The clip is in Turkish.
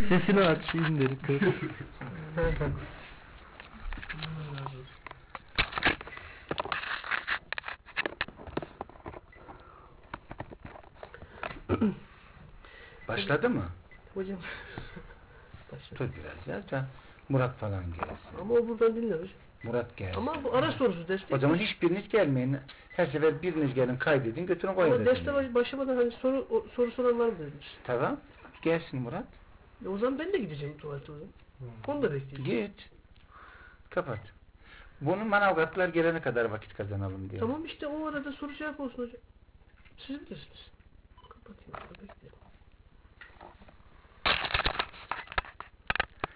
Sesini açayım dedi kız. Başladı mı? Hocam. Başladı. Dur biraz ya da Murat falan gelsin. Ama o buradan dinler hocam. Murat gelsin. Ama bu ara sorusu derste. O zaman hiçbiriniz gelmeyin. Her sefer biriniz gelin kaydedin götürün koyun. Ama derste başlamadan hani soru soran var mı dediniz. Tamam. Gelsin Murat. O zaman ben de gideceğim tuvalete o zaman. Onu da bekleyeceğim. Git. Kapat. Bunun manavgatlar gelene kadar vakit kazanalım diye. Tamam işte o arada soru cevap olsun hocam. Siz bilirsiniz. Kapatayım. Bekleyelim.